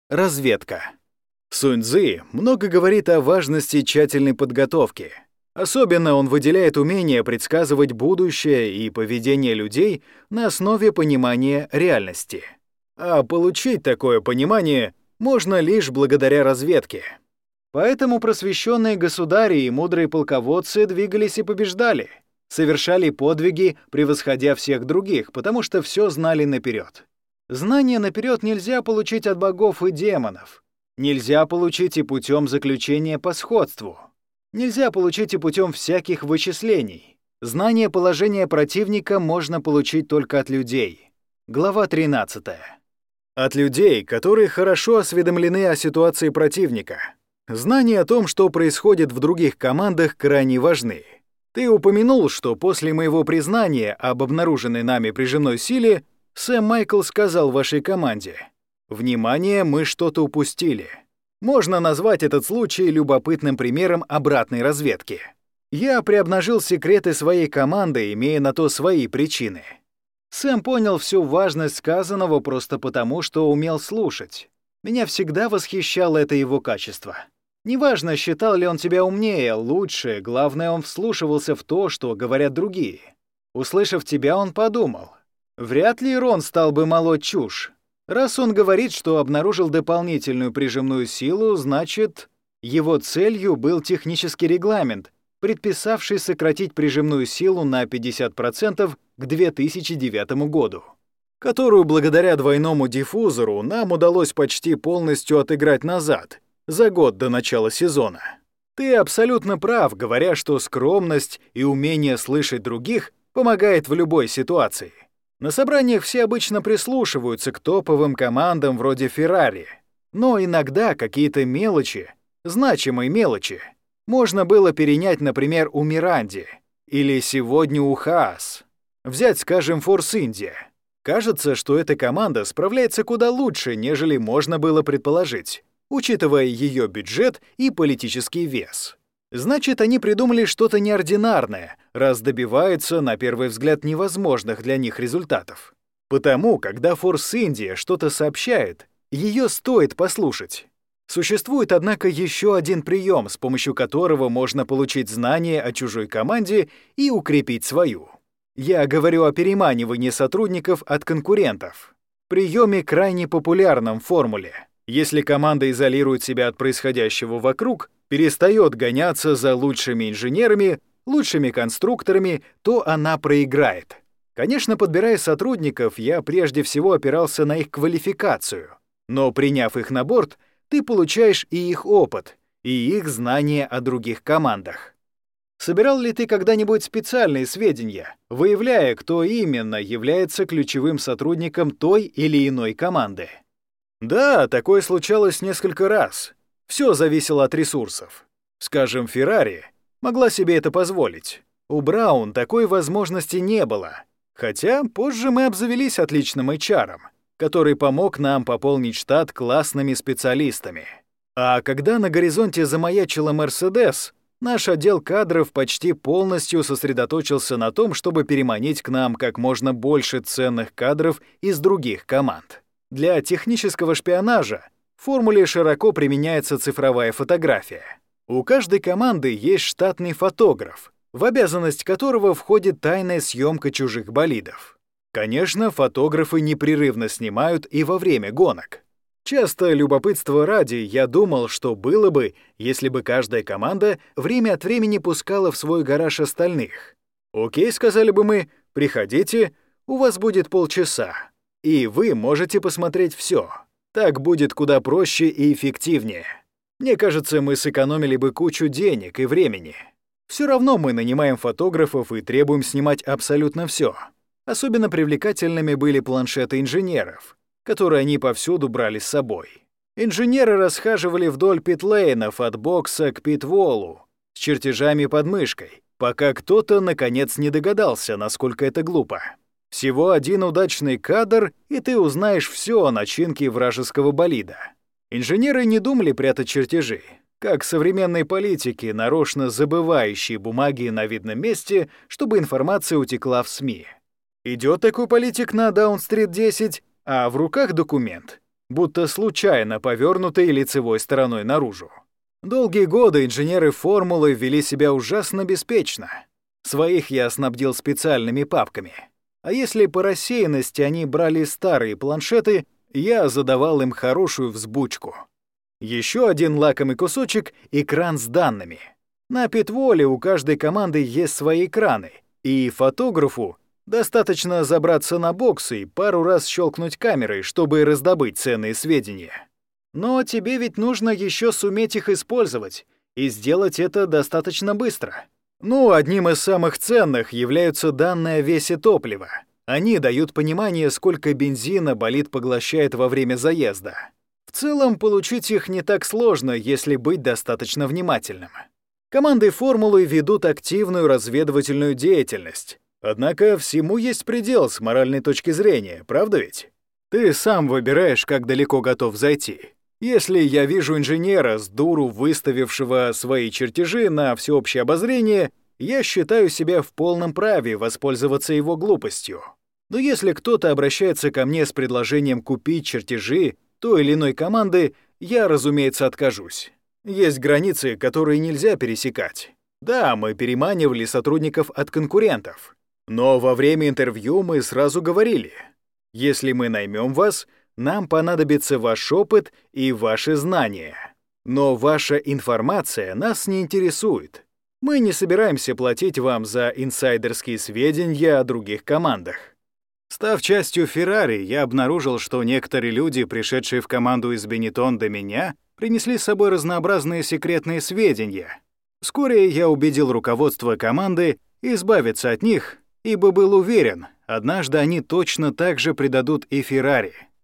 Разведка. Сунь Цзы много говорит о важности тщательной подготовки. Особенно он выделяет умение предсказывать будущее и поведение людей на основе понимания реальности. А получить такое понимание можно лишь благодаря разведке. Поэтому просвещенные государи и мудрые полководцы двигались и побеждали, совершали подвиги, превосходя всех других, потому что все знали наперед. Знания наперед нельзя получить от богов и демонов. Нельзя получить и путем заключения по сходству. Нельзя получить и путем всяких вычислений. Знание положения противника можно получить только от людей. Глава 13. От людей, которые хорошо осведомлены о ситуации противника. Знания о том, что происходит в других командах, крайне важны. Ты упомянул, что после моего признания об обнаруженной нами прижимной силе Сэм Майкл сказал вашей команде: «Внимание, мы что-то упустили». Можно назвать этот случай любопытным примером обратной разведки. Я приобнажил секреты своей команды, имея на то свои причины. Сэм понял всю важность сказанного просто потому, что умел слушать. Меня всегда восхищало это его качество. Неважно, считал ли он себя умнее, лучше, главное, он вслушивался в то, что говорят другие. Услышав тебя, он подумал: вряд ли Рон стал бы молоть чушь. Раз он говорит, что обнаружил дополнительную прижимную силу, значит, его целью был технический регламент, предписавший сократить прижимную силу на 50% к 2009 году, которую благодаря двойному диффузору нам удалось почти полностью отыграть назад, за год до начала сезона. Ты абсолютно прав, говоря, что скромность и умение слышать других помогает в любой ситуации. На собраниях все обычно прислушиваются к топовым командам вроде Феррари, но иногда какие-то мелочи, значимые мелочи, можно было перенять, например, у Миранди или сегодня у Хаас. Взять, скажем, Форс Индия. Кажется, что эта команда справляется куда лучше, нежели можно было предположить, учитывая ее бюджет и политический вес. Значит, они придумали что-то неординарное, раз добиваются, на первый взгляд, невозможных для них результатов. Потому, когда Форс Индия что-то сообщает, ее стоит послушать. Существует, однако, еще один прием, с помощью которого можно получить знания о чужой команде и укрепить свою. Я говорю о переманивании сотрудников от конкурентов. Приеме крайне популярном в формуле. Если команда изолирует себя от происходящего вокруг, перестает гоняться за лучшими инженерами, лучшими конструкторами, то она проиграет. Конечно, подбирая сотрудников, я прежде всего опирался на их квалификацию. Но приняв их на борт, ты получаешь и их опыт, и их знания о других командах. Собирал ли ты когда-нибудь специальные сведения, выявляя, кто именно является ключевым сотрудником той или иной команды? Да, такое случалось несколько раз. Все зависело от ресурсов. Скажем, Феррари могла себе это позволить. У Браун такой возможности не было. Хотя позже мы обзавелись отличным HR, который помог нам пополнить штат классными специалистами. А когда на горизонте замаячила Мерседес, наш отдел кадров почти полностью сосредоточился на том, чтобы переманить к нам как можно больше ценных кадров из других команд. Для технического шпионажа в формуле широко применяется цифровая фотография. У каждой команды есть штатный фотограф, в обязанность которого входит тайная съемка чужих болидов. Конечно, фотографы непрерывно снимают и во время гонок. Часто, любопытство ради, я думал, что было бы, если бы каждая команда время от времени пускала в свой гараж остальных. «Окей», — сказали бы мы, — «приходите, у вас будет полчаса, и вы можете посмотреть все. Так будет куда проще и эффективнее. Мне кажется, мы сэкономили бы кучу денег и времени. Все равно мы нанимаем фотографов и требуем снимать абсолютно все. Особенно привлекательными были планшеты инженеров, которые они повсюду брали с собой. Инженеры расхаживали вдоль питлейнов от бокса к питволу с чертежами под мышкой, пока кто-то, наконец, не догадался, насколько это глупо. Всего один удачный кадр, и ты узнаешь все о начинке вражеского болида. Инженеры не думали прятать чертежи, как современные политики, нарочно забывающие бумаги на видном месте, чтобы информация утекла в СМИ. Идет такой политик на Даун-стрит 10, а в руках документ. будто случайно повернутый лицевой стороной наружу. Долгие годы инженеры формулы вели себя ужасно беспечно. Своих я снабдил специальными папками. А если по рассеянности они брали старые планшеты, я задавал им хорошую взбучку. Еще один лакомый кусочек — экран с данными. На Питволе у каждой команды есть свои экраны, и фотографу достаточно забраться на бокс и пару раз щелкнуть камерой, чтобы раздобыть ценные сведения. Но тебе ведь нужно еще суметь их использовать, и сделать это достаточно быстро. Ну, одним из самых ценных являются данные о весе топлива. Они дают понимание, сколько бензина болид поглощает во время заезда. В целом, получить их не так сложно, если быть достаточно внимательным. Команды формулы ведут активную разведывательную деятельность. Однако всему есть предел с моральной точки зрения, правда ведь? Ты сам выбираешь, как далеко готов зайти. Если я вижу инженера, с дуру выставившего свои чертежи на всеобщее обозрение, я считаю себя в полном праве воспользоваться его глупостью. Но если кто-то обращается ко мне с предложением купить чертежи той или иной команды, я, разумеется, откажусь. Есть границы, которые нельзя пересекать. Да, мы переманивали сотрудников от конкурентов. Но во время интервью мы сразу говорили: если мы наймем вас, нам понадобится ваш опыт и ваши знания. Но ваша информация нас не интересует. Мы не собираемся платить вам за инсайдерские сведения о других командах. Став частью Ferrari, я обнаружил, что некоторые люди, пришедшие в команду из Benetton до меня, принесли с собой разнообразные секретные сведения. Вскоре я убедил руководство команды избавиться от них, ибо был уверен, однажды они точно так же предадут и Ferrari.